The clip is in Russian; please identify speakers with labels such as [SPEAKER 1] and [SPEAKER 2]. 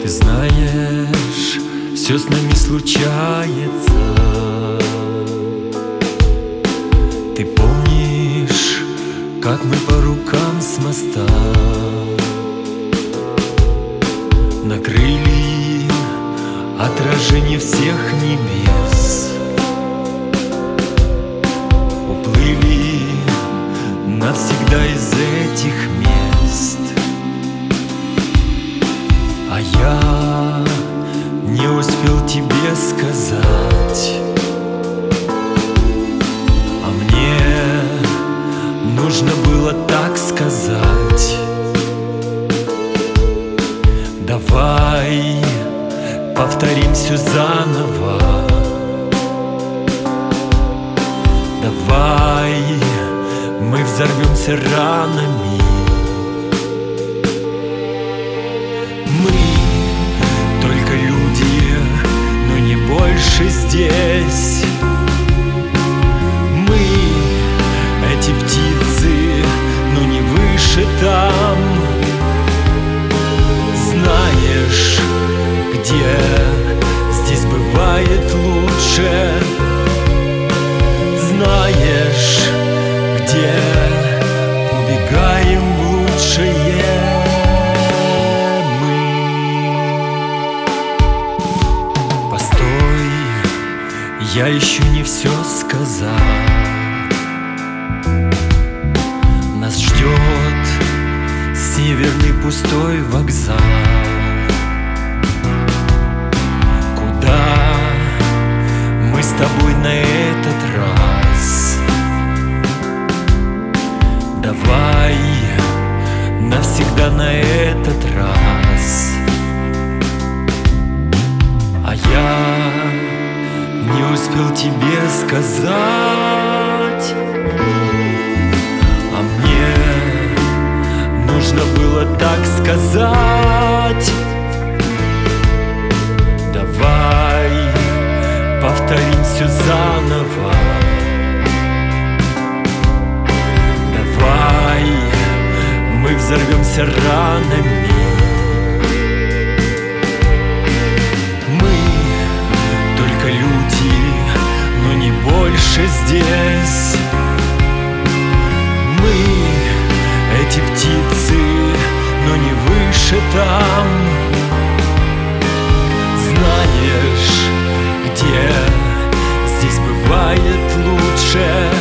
[SPEAKER 1] Ты знаешь, все с нами случается. Ты помнишь, как мы по рукам с моста накрыли отражение всех небес, уплыли навсегда из этих мест. А я не успел тебе сказать, а мне нужно было так сказать. Давай повторим все заново. Давай мы взорвемся ранами. Мы только люди, но не больше здесь. Мы эти птицы, но не выше там. Знаешь, где здесь бывает лучше? Знаешь, где убегаем в лучшее мы? Постой, я еще не все сказал. Нас ждет северный пустой вокзал, куда мы с тобой на этот раз. Давай навсегда на этот раз. А я не успел тебе сказать, а мне нужно было так сказать. Давай повторим все заново. Давай мы взорвемся ранами. Мы только люди, но не больше здесь. Мы эти птицы, но не выше там. Знаешь, где здесь бывает лучше?